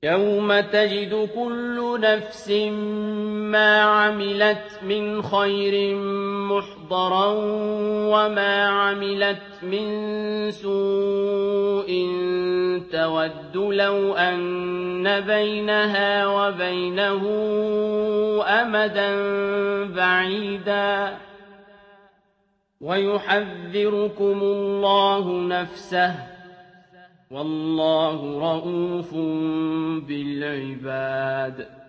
يوم تجد كل نفس ما عملت من خير محضرا وما عملت من سوء تود لو أن بينها وبينه أمدا بعيدا ويحذركم الله نفسه والله رءوف بالعباد